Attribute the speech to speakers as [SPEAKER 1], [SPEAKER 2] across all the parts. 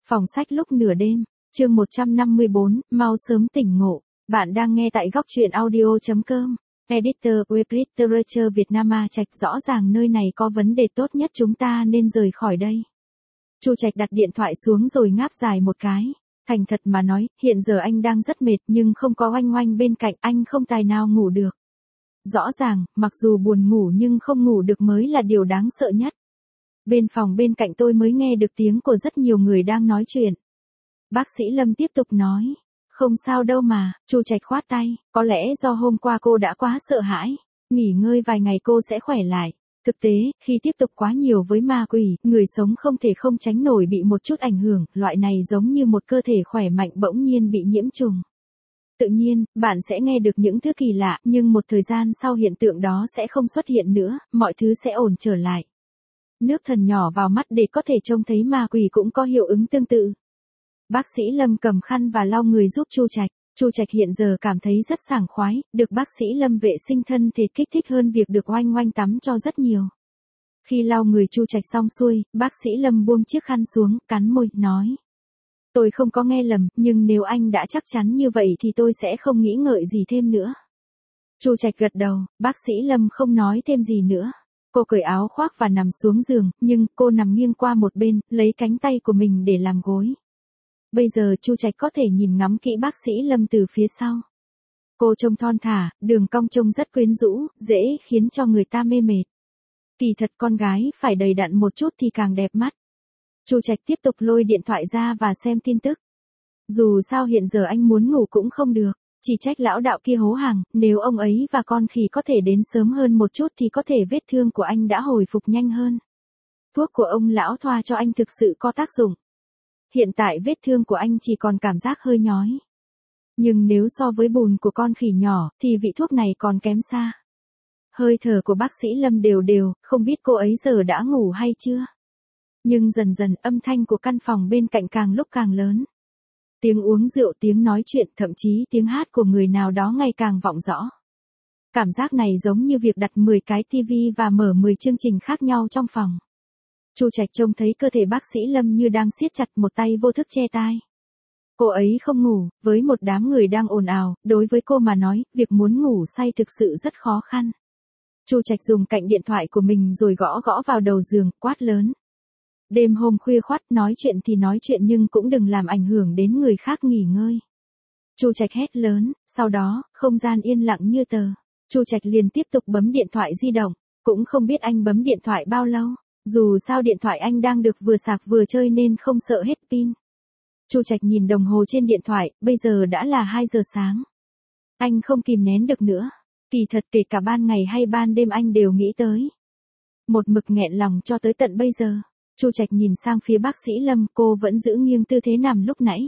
[SPEAKER 1] Phòng sách lúc nửa đêm, chương 154, mau sớm tỉnh ngộ. Bạn đang nghe tại góc truyện audio.com. Editor Web Literature Việt Nam Trạch, rõ ràng nơi này có vấn đề, tốt nhất chúng ta nên rời khỏi đây. Chu Trạch đặt điện thoại xuống rồi ngáp dài một cái. Thành thật mà nói, hiện giờ anh đang rất mệt nhưng không có Oanh Oanh bên cạnh, anh không tài nào ngủ được. Rõ ràng, mặc dù buồn ngủ nhưng không ngủ được mới là điều đáng sợ nhất. Bên phòng bên cạnh tôi mới nghe được tiếng của rất nhiều người đang nói chuyện. Bác sĩ Lâm tiếp tục nói. Không sao đâu mà, Chu Trạch khoát tay, có lẽ do hôm qua cô đã quá sợ hãi. Nghỉ ngơi vài ngày cô sẽ khỏe lại. Thực tế, khi tiếp tục quá nhiều với ma quỷ, người sống không thể không tránh nổi bị một chút ảnh hưởng, loại này giống như một cơ thể khỏe mạnh bỗng nhiên bị nhiễm trùng. Tự nhiên, bạn sẽ nghe được những thứ kỳ lạ, nhưng một thời gian sau hiện tượng đó sẽ không xuất hiện nữa, mọi thứ sẽ ổn trở lại. Nước thần nhỏ vào mắt để có thể trông thấy ma quỷ cũng có hiệu ứng tương tự. Bác sĩ Lâm cầm khăn và lau người giúp Chu Trạch. Chu Trạch hiện giờ cảm thấy rất sảng khoái, được bác sĩ Lâm vệ sinh thân thể kích thích hơn việc được Oanh Oanh tắm cho rất nhiều. Khi lau người Chu Trạch xong xuôi, bác sĩ Lâm buông chiếc khăn xuống, cắn môi, nói. Tôi không có nghe lầm, nhưng nếu anh đã chắc chắn như vậy thì tôi sẽ không nghĩ ngợi gì thêm nữa. Chu Trạch gật đầu, bác sĩ Lâm không nói thêm gì nữa. Cô cởi áo khoác và nằm xuống giường, nhưng cô nằm nghiêng qua một bên, lấy cánh tay của mình để làm gối. Bây giờ Chu Trạch có thể nhìn ngắm kỹ bác sĩ Lâm từ phía sau. Cô trông thon thả, đường cong trông rất quyến rũ, dễ khiến cho người ta mê mệt. Kỳ thật con gái phải đầy đặn một chút thì càng đẹp mắt. Chu Trạch tiếp tục lôi điện thoại ra và xem tin tức. Dù sao hiện giờ anh muốn ngủ cũng không được, chỉ trách lão đạo kia hố hàng, nếu ông ấy và con khỉ có thể đến sớm hơn một chút thì có thể vết thương của anh đã hồi phục nhanh hơn. Thuốc của ông lão thoa cho anh thực sự có tác dụng. Hiện tại vết thương của anh chỉ còn cảm giác hơi nhói. Nhưng nếu so với bùn của con khỉ nhỏ thì vị thuốc này còn kém xa. Hơi thở của bác sĩ Lâm đều đều, không biết cô ấy giờ đã ngủ hay chưa. Nhưng dần dần âm thanh của căn phòng bên cạnh càng lúc càng lớn. Tiếng uống rượu, tiếng nói chuyện, thậm chí tiếng hát của người nào đó ngày càng vọng rõ. Cảm giác này giống như việc đặt 10 cái tivi và mở 10 chương trình khác nhau trong phòng. Chu Trạch trông thấy cơ thể bác sĩ Lâm như đang siết chặt, một tay vô thức che tai. Cô ấy không ngủ, với một đám người đang ồn ào, đối với cô mà nói, việc muốn ngủ say thực sự rất khó khăn. Chu Trạch dùng cạnh điện thoại của mình rồi gõ gõ vào đầu giường, quát lớn. Đêm hôm khuya khoắt, nói chuyện thì nói chuyện nhưng cũng đừng làm ảnh hưởng đến người khác nghỉ ngơi. Chu Trạch hét lớn, sau đó, không gian yên lặng như tờ. Chu Trạch liền tiếp tục bấm điện thoại di động, cũng không biết anh bấm điện thoại bao lâu. Dù sao điện thoại anh đang được vừa sạc vừa chơi nên không sợ hết pin. Chu Trạch nhìn đồng hồ trên điện thoại, bây giờ đã là 2 giờ sáng. Anh không kìm nén được nữa. Kỳ thật kể cả ban ngày hay ban đêm anh đều nghĩ tới. Một mực nghẹn lòng cho tới tận bây giờ. Chu Trạch nhìn sang phía bác sĩ Lâm, cô vẫn giữ nghiêng tư thế nằm lúc nãy.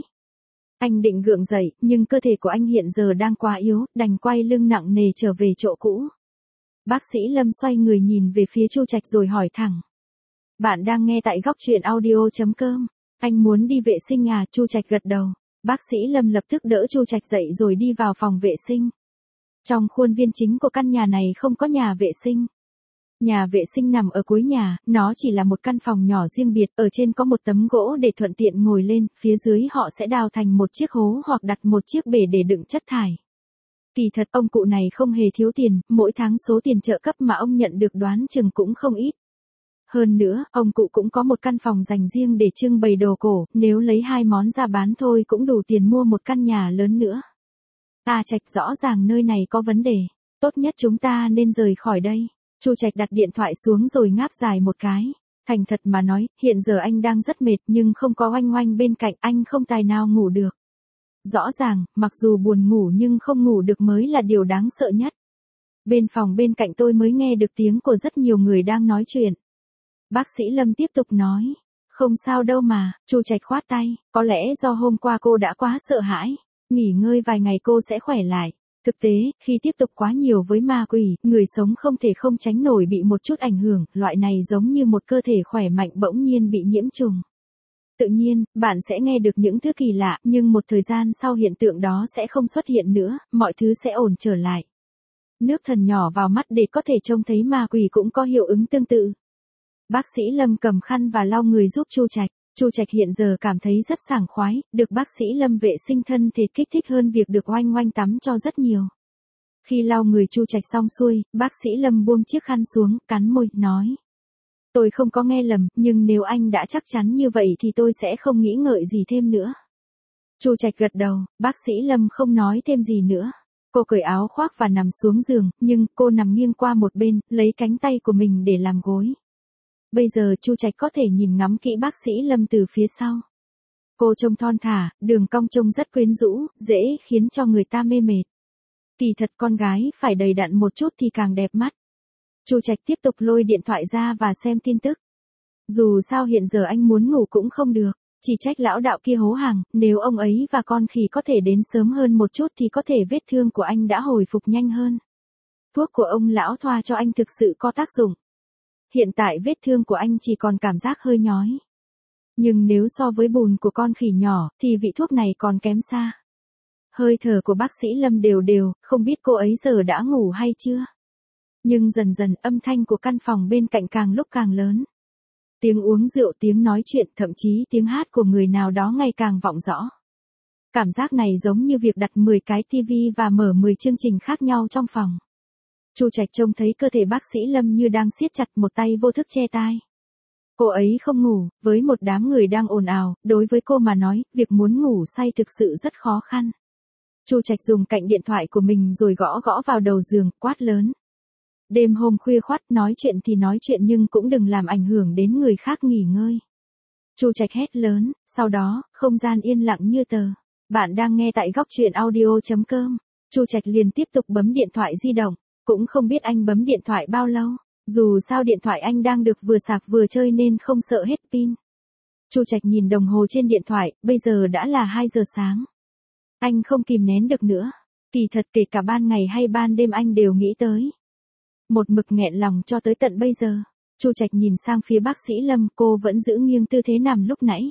[SPEAKER 1] Anh định gượng dậy, nhưng cơ thể của anh hiện giờ đang quá yếu, đành quay lưng nặng nề trở về chỗ cũ. Bác sĩ Lâm xoay người nhìn về phía Chu Trạch rồi hỏi thẳng. Bạn đang nghe tại góc truyện audio.com. Anh muốn đi vệ sinh à? Chu Trạch gật đầu. Bác sĩ Lâm lập tức đỡ Chu Trạch dậy rồi đi vào phòng vệ sinh. Trong khuôn viên chính của căn nhà này không có nhà vệ sinh. Nhà vệ sinh nằm ở cuối nhà, nó chỉ là một căn phòng nhỏ riêng biệt, ở trên có một tấm gỗ để thuận tiện ngồi lên, phía dưới họ sẽ đào thành một chiếc hố hoặc đặt một chiếc bể để đựng chất thải. Kỳ thật ông cụ này không hề thiếu tiền, mỗi tháng số tiền trợ cấp mà ông nhận được đoán chừng cũng không ít. Hơn nữa, ông cụ cũng có một căn phòng dành riêng để trưng bày đồ cổ, nếu lấy 2 món ra bán thôi cũng đủ tiền mua một căn nhà lớn nữa. Trạch, rõ ràng nơi này có vấn đề, tốt nhất chúng ta nên rời khỏi đây. Chu Trạch đặt điện thoại xuống rồi ngáp dài một cái. Thành thật mà nói, hiện giờ anh đang rất mệt nhưng không có Oanh Oanh bên cạnh, anh không tài nào ngủ được. Rõ ràng, mặc dù buồn ngủ nhưng không ngủ được mới là điều đáng sợ nhất. Bên phòng bên cạnh tôi mới nghe được tiếng của rất nhiều người đang nói chuyện. Bác sĩ Lâm tiếp tục nói. Không sao đâu mà, Chu Trạch khoát tay, có lẽ do hôm qua cô đã quá sợ hãi. Nghỉ ngơi vài ngày cô sẽ khỏe lại. Thực tế, khi tiếp tục quá nhiều với ma quỷ, người sống không thể không tránh nổi bị một chút ảnh hưởng, loại này giống như một cơ thể khỏe mạnh bỗng nhiên bị nhiễm trùng. Tự nhiên, bạn sẽ nghe được những thứ kỳ lạ, nhưng một thời gian sau hiện tượng đó sẽ không xuất hiện nữa, mọi thứ sẽ ổn trở lại. Nước thần nhỏ vào mắt để có thể trông thấy ma quỷ cũng có hiệu ứng tương tự. Bác sĩ Lâm cầm khăn và lau người giúp Chu Trạch. Chu Trạch hiện giờ cảm thấy rất sảng khoái, được bác sĩ Lâm vệ sinh thân thể kích thích hơn việc được oanh oanh tắm cho rất nhiều. Khi lau người Chu Trạch xong xuôi, bác sĩ Lâm buông chiếc khăn xuống, cắn môi, nói. Tôi không có nghe lầm, nhưng nếu anh đã chắc chắn như vậy thì tôi sẽ không nghĩ ngợi gì thêm nữa. Chu Trạch gật đầu, bác sĩ Lâm không nói thêm gì nữa. Cô cởi áo khoác và nằm xuống giường, nhưng cô nằm nghiêng qua một bên, lấy cánh tay của mình để làm gối. Bây giờ Chu Trạch có thể nhìn ngắm kỹ bác sĩ Lâm từ phía sau. Cô trông thon thả, đường cong trông rất quyến rũ, dễ khiến cho người ta mê mệt. Kỳ thật con gái phải đầy đặn một chút thì càng đẹp mắt. Chu Trạch tiếp tục lôi điện thoại ra và xem tin tức. Dù sao hiện giờ anh muốn ngủ cũng không được, chỉ trách lão đạo kia hố hàng, nếu ông ấy và con khỉ có thể đến sớm hơn một chút thì có thể vết thương của anh đã hồi phục nhanh hơn. Thuốc của ông lão thoa cho anh thực sự có tác dụng. Hiện tại vết thương của anh chỉ còn cảm giác hơi nhói. Nhưng nếu so với bùn của con khỉ nhỏ thì vị thuốc này còn kém xa. Hơi thở của bác sĩ Lâm đều đều, không biết cô ấy giờ đã ngủ hay chưa. Nhưng dần dần âm thanh của căn phòng bên cạnh càng lúc càng lớn. Tiếng uống rượu, tiếng nói chuyện, thậm chí tiếng hát của người nào đó ngày càng vọng rõ. Cảm giác này giống như việc đặt 10 cái tivi và mở 10 chương trình khác nhau trong phòng. Chu Trạch trông thấy cơ thể bác sĩ Lâm như đang siết chặt, một tay vô thức che tai. Cô ấy không ngủ, với một đám người đang ồn ào, đối với cô mà nói, việc muốn ngủ say thực sự rất khó khăn. Chu Trạch dùng cạnh điện thoại của mình rồi gõ gõ vào đầu giường, quát lớn. Đêm hôm khuya khoắt, nói chuyện thì nói chuyện nhưng cũng đừng làm ảnh hưởng đến người khác nghỉ ngơi. Chu Trạch hét lớn, sau đó, không gian yên lặng như tờ. Bạn đang nghe tại góc truyện audio.com. Chu Trạch liền tiếp tục bấm điện thoại di động, cũng không biết anh bấm điện thoại bao lâu. Dù sao điện thoại anh đang được vừa sạc vừa chơi nên không sợ hết pin. Chu Trạch nhìn đồng hồ trên điện thoại, bây giờ đã là 2 giờ sáng. Anh không kìm nén được nữa. Kỳ thật kể cả ban ngày hay ban đêm anh đều nghĩ tới. Một mực nghẹn lòng cho tới tận bây giờ. Chu Trạch nhìn sang phía bác sĩ Lâm, cô vẫn giữ nghiêng tư thế nằm lúc nãy.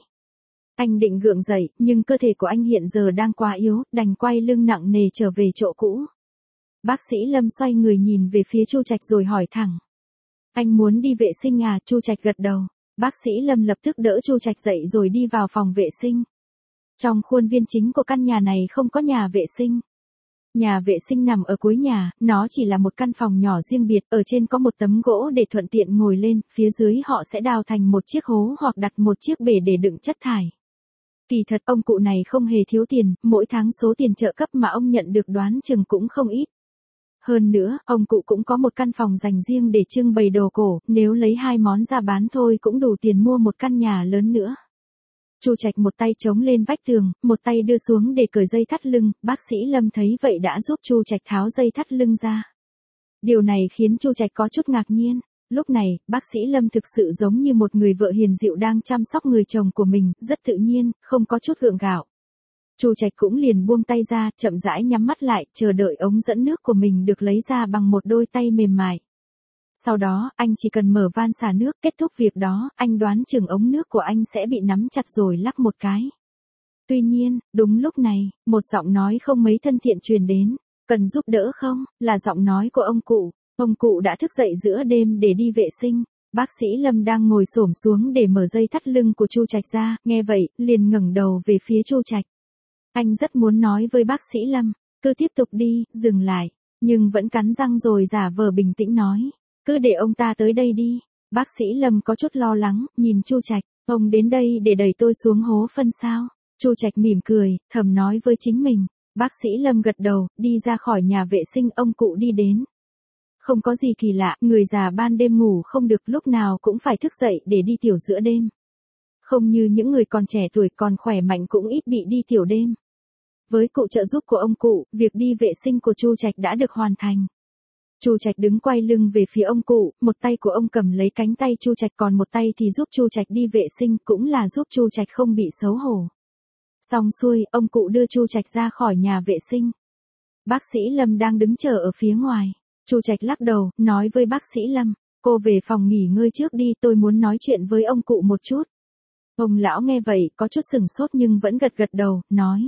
[SPEAKER 1] Anh định gượng dậy, nhưng cơ thể của anh hiện giờ đang quá yếu, đành quay lưng nặng nề trở về chỗ cũ. Bác sĩ Lâm xoay người nhìn về phía Chu Trạch rồi hỏi thẳng. Anh muốn đi vệ sinh à? Chu Trạch gật đầu. Bác sĩ Lâm lập tức đỡ Chu Trạch dậy rồi đi vào phòng vệ sinh. Trong khuôn viên chính của căn nhà này không có nhà vệ sinh. Nhà vệ sinh nằm ở cuối nhà, nó chỉ là một căn phòng nhỏ riêng biệt, ở trên có một tấm gỗ để thuận tiện ngồi lên, phía dưới họ sẽ đào thành một chiếc hố hoặc đặt một chiếc bể để đựng chất thải. Kỳ thật ông cụ này không hề thiếu tiền, mỗi tháng số tiền trợ cấp mà ông nhận được đoán chừng cũng không ít. Hơn nữa, ông cụ cũng có một căn phòng dành riêng để trưng bày đồ cổ, nếu lấy 2 món ra bán thôi cũng đủ tiền mua một căn nhà lớn nữa. Chu Trạch một tay chống lên vách tường, một tay đưa xuống để cởi dây thắt lưng, bác sĩ Lâm thấy vậy đã giúp Chu Trạch tháo dây thắt lưng ra. Điều này khiến Chu Trạch có chút ngạc nhiên. Lúc này, bác sĩ Lâm thực sự giống như một người vợ hiền dịu đang chăm sóc người chồng của mình, rất tự nhiên, không có chút gượng gạo. Chu Trạch cũng liền buông tay ra, chậm rãi nhắm mắt lại, chờ đợi ống dẫn nước của mình được lấy ra bằng một đôi tay mềm mại. Sau đó, anh chỉ cần mở van xả nước, kết thúc việc đó, anh đoán chừng ống nước của anh sẽ bị nắm chặt rồi lắc một cái. Tuy nhiên, đúng lúc này, một giọng nói không mấy thân thiện truyền đến, cần giúp đỡ không, là giọng nói của ông cụ. Ông cụ đã thức dậy giữa đêm để đi vệ sinh. Bác sĩ Lâm đang ngồi xổm xuống để mở dây thắt lưng của Chu Trạch ra, nghe vậy, liền ngẩng đầu về phía Chu Trạch. Anh rất muốn nói với bác sĩ Lâm, cứ tiếp tục đi, dừng lại, nhưng vẫn cắn răng rồi giả vờ bình tĩnh nói, cứ để ông ta tới đây đi. Bác sĩ Lâm có chút lo lắng, nhìn Chu Trạch, ông đến đây để đẩy tôi xuống hố phân sao? Chu Trạch mỉm cười, thầm nói với chính mình. Bác sĩ Lâm gật đầu, đi ra khỏi nhà vệ sinh, ông cụ đi đến. Không có gì kỳ lạ, người già ban đêm ngủ không được, lúc nào cũng phải thức dậy để đi tiểu giữa đêm. Không như những người còn trẻ tuổi còn khỏe mạnh cũng ít bị đi tiểu đêm. Với cụ trợ giúp của ông cụ, việc đi vệ sinh của Chu Trạch đã được hoàn thành. Chu Trạch đứng quay lưng về phía ông cụ, một tay của ông cầm lấy cánh tay Chu Trạch, còn một tay thì giúp Chu Trạch đi vệ sinh, cũng là giúp Chu Trạch không bị xấu hổ. Xong xuôi, ông cụ đưa Chu Trạch ra khỏi nhà vệ sinh. Bác sĩ Lâm đang đứng chờ ở phía ngoài. Chu Trạch lắc đầu, nói với bác sĩ Lâm, cô về phòng nghỉ ngơi trước đi, tôi muốn nói chuyện với ông cụ một chút. Ông lão nghe vậy, có chút sửng sốt nhưng vẫn gật gật đầu, nói.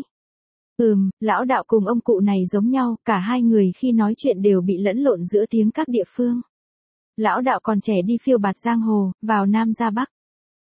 [SPEAKER 1] Lão đạo cùng ông cụ này giống nhau, cả hai người khi nói chuyện đều bị lẫn lộn giữa tiếng các địa phương. Lão đạo còn trẻ đi phiêu bạt giang hồ, vào Nam ra Bắc.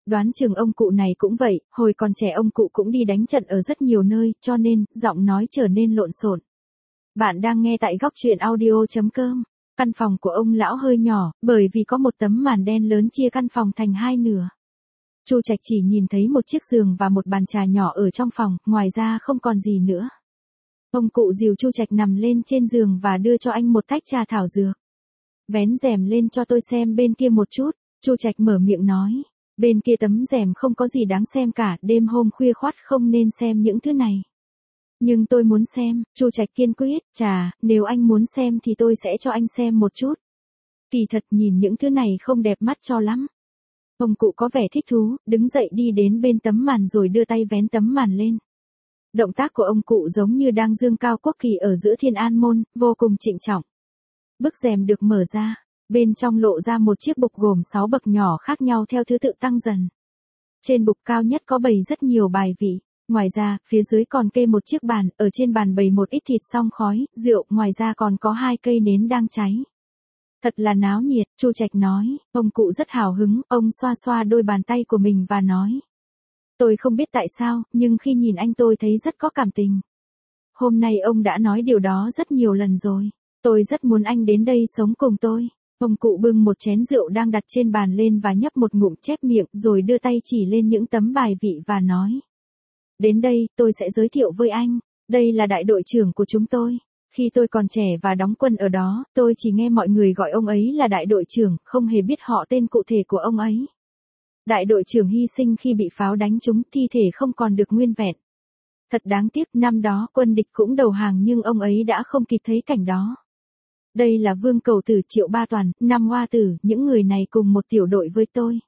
[SPEAKER 1] Đoán chừng ông cụ này cũng vậy, hồi còn trẻ ông cụ cũng đi đánh trận ở rất nhiều nơi, cho nên, giọng nói trở nên lộn xộn. Bạn đang nghe tại góc truyện audio.com. Căn phòng của ông lão hơi nhỏ, bởi vì có một tấm màn đen lớn chia căn phòng thành hai nửa. Chu Trạch chỉ nhìn thấy một chiếc giường và một bàn trà nhỏ ở trong phòng, ngoài ra không còn gì nữa. Ông cụ dìu Chu Trạch nằm lên trên giường và đưa cho anh một tách trà thảo dược. Vén rèm lên cho tôi xem bên kia một chút, Chu Trạch mở miệng nói. Bên kia tấm rèm không có gì đáng xem cả, đêm hôm khuya khoắt không nên xem những thứ này. Nhưng tôi muốn xem, Chu Trạch kiên quyết, chà, nếu anh muốn xem thì tôi sẽ cho anh xem một chút. Kỳ thật nhìn những thứ này không đẹp mắt cho lắm. Ông cụ có vẻ thích thú, đứng dậy đi đến bên tấm màn rồi đưa tay vén tấm màn lên. Động tác của ông cụ giống như đang dương cao quốc kỳ ở giữa Thiên An Môn, vô cùng trịnh trọng. Bức rèm được mở ra, bên trong lộ ra một chiếc bục gồm 6 bậc nhỏ khác nhau theo thứ tự tăng dần. Trên bục cao nhất có bày rất nhiều bài vị. Ngoài ra, phía dưới còn kê một chiếc bàn, ở trên bàn bày một ít thịt song khói, rượu, ngoài ra còn có 2 cây nến đang cháy. Thật là náo nhiệt, Chu Trạch nói, ông cụ rất hào hứng, ông xoa xoa đôi bàn tay của mình và nói. Tôi không biết tại sao, nhưng khi nhìn anh tôi thấy rất có cảm tình. Hôm nay ông đã nói điều đó rất nhiều lần rồi, tôi rất muốn anh đến đây sống cùng tôi. Ông cụ bưng một chén rượu đang đặt trên bàn lên và nhấp một ngụm chép miệng rồi đưa tay chỉ lên những tấm bài vị và nói. Đến đây, tôi sẽ giới thiệu với anh, đây là đại đội trưởng của chúng tôi. Khi tôi còn trẻ và đóng quân ở đó, tôi chỉ nghe mọi người gọi ông ấy là đại đội trưởng, không hề biết họ tên cụ thể của ông ấy. Đại đội trưởng hy sinh khi bị pháo đánh trúng, thi thể không còn được nguyên vẹn. Thật đáng tiếc, năm đó quân địch cũng đầu hàng nhưng ông ấy đã không kịp thấy cảnh đó. Đây là Vương Cầu Tử, Triệu Ba Toàn, Năm Hoa Tử, những người này cùng một tiểu đội với tôi.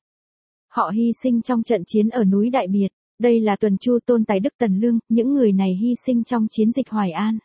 [SPEAKER 1] Họ hy sinh trong trận chiến ở núi Đại Biệt. Đây là Tuần Chu, Tôn Tài Đức, Tần Lương, những người này hy sinh trong chiến dịch Hoài An.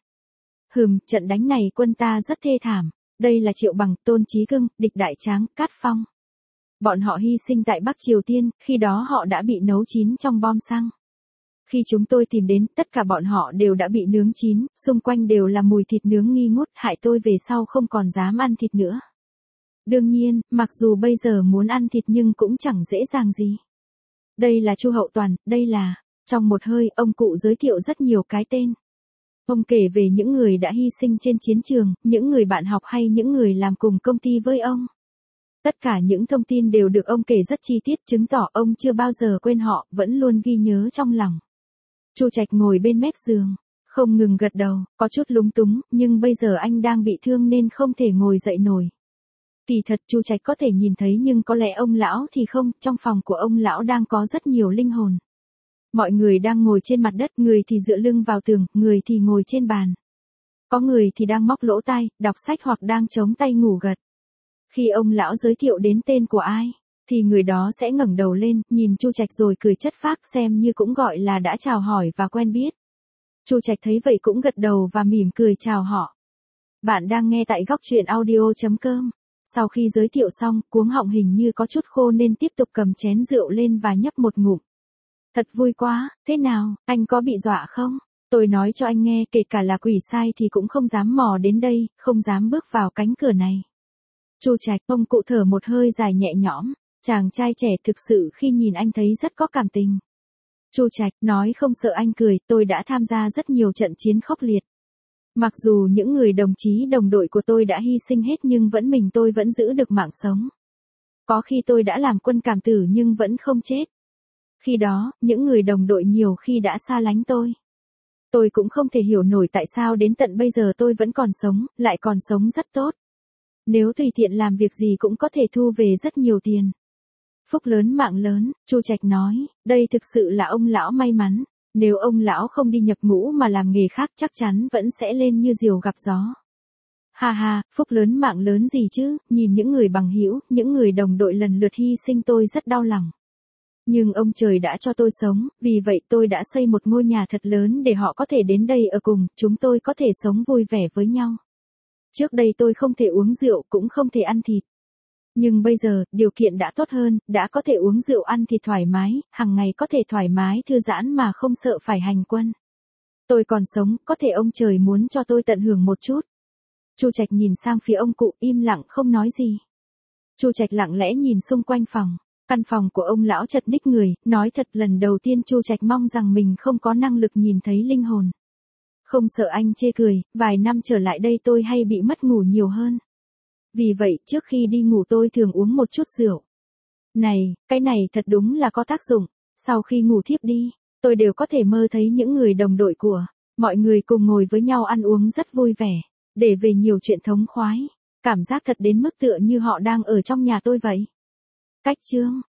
[SPEAKER 1] Trận đánh này quân ta rất thê thảm. Đây là Triệu Bằng, Tôn Chí Cưng, Địch Đại Tráng, Cát Phong. Bọn họ hy sinh tại Bắc Triều Tiên, khi đó họ đã bị nấu chín trong bom xăng. Khi chúng tôi tìm đến, tất cả bọn họ đều đã bị nướng chín, xung quanh đều là mùi thịt nướng nghi ngút, hại tôi về sau không còn dám ăn thịt nữa. Đương nhiên, mặc dù bây giờ muốn ăn thịt nhưng cũng chẳng dễ dàng gì. Đây là Chu Hậu Toàn, đây là, trong một hơi, ông cụ giới thiệu rất nhiều cái tên. Ông kể về những người đã hy sinh trên chiến trường, những người bạn học hay những người làm cùng công ty với ông. Tất cả những thông tin đều được ông kể rất chi tiết, chứng tỏ ông chưa bao giờ quên họ, vẫn luôn ghi nhớ trong lòng. Chu Trạch ngồi bên mép giường, không ngừng gật đầu, có chút lúng túng, nhưng bây giờ anh đang bị thương nên không thể ngồi dậy nổi. Kỳ thật Chu Trạch có thể nhìn thấy nhưng có lẽ ông lão thì không, trong phòng của ông lão đang có rất nhiều linh hồn. Mọi người đang ngồi trên mặt đất, người thì dựa lưng vào tường, người thì ngồi trên bàn. Có người thì đang móc lỗ tai, đọc sách hoặc đang chống tay ngủ gật. Khi ông lão giới thiệu đến tên của ai, thì người đó sẽ ngẩng đầu lên, nhìn Chu Trạch rồi cười chất phác xem như cũng gọi là đã chào hỏi và quen biết. Chu Trạch thấy vậy cũng gật đầu và mỉm cười chào họ. Bạn đang nghe tại góc truyện audio.com. Sau khi giới thiệu xong, cuống họng hình như có chút khô nên tiếp tục cầm chén rượu lên và nhấp một ngụm. Thật vui quá, thế nào, anh có bị dọa không? Tôi nói cho anh nghe, kể cả là quỷ sai thì cũng không dám mò đến đây, không dám bước vào cánh cửa này. Chu Trạch, ông cụ thở một hơi dài nhẹ nhõm, chàng trai trẻ thực sự khi nhìn anh thấy rất có cảm tình. Chu Trạch nói không sợ anh cười, tôi đã tham gia rất nhiều trận chiến khốc liệt. Mặc dù những người đồng chí đồng đội của tôi đã hy sinh hết nhưng mình tôi vẫn giữ được mạng sống. Có khi tôi đã làm quân cảm tử nhưng vẫn không chết. Khi đó, những người đồng đội nhiều khi đã xa lánh tôi. Tôi cũng không thể hiểu nổi tại sao đến tận bây giờ tôi vẫn còn sống, lại còn sống rất tốt. Nếu tùy tiện làm việc gì cũng có thể thu về rất nhiều tiền. Phúc lớn mạng lớn, Chu Trạch nói, đây thực sự là ông lão may mắn. Nếu ông lão không đi nhập ngũ mà làm nghề khác chắc chắn vẫn sẽ lên như diều gặp gió. Ha ha, phúc lớn mạng lớn gì chứ, nhìn những người bằng hữu, những người đồng đội lần lượt hy sinh tôi rất đau lòng. Nhưng ông trời đã cho tôi sống, vì vậy tôi đã xây một ngôi nhà thật lớn để họ có thể đến đây ở cùng, chúng tôi có thể sống vui vẻ với nhau. Trước đây tôi không thể uống rượu cũng không thể ăn thịt. Nhưng bây giờ, điều kiện đã tốt hơn, đã có thể uống rượu ăn thịt thoải mái, hàng ngày có thể thoải mái thư giãn mà không sợ phải hành quân. Tôi còn sống, có thể ông trời muốn cho tôi tận hưởng một chút. Chu Trạch nhìn sang phía ông cụ, im lặng không nói gì. Chu Trạch lặng lẽ nhìn xung quanh phòng. Căn phòng của ông lão chật ních người, nói thật lần đầu tiên Chu Trạch mong rằng mình không có năng lực nhìn thấy linh hồn. Không sợ anh chê cười, vài năm trở lại đây tôi hay bị mất ngủ nhiều hơn. Vì vậy trước khi đi ngủ tôi thường uống một chút rượu. Này, cái này thật đúng là có tác dụng, sau khi ngủ thiếp đi, tôi đều có thể mơ thấy những người đồng đội của mọi người cùng ngồi với nhau ăn uống rất vui vẻ, để về nhiều chuyện thống khoái, cảm giác thật đến mức tựa như họ đang ở trong nhà tôi vậy. Cách chương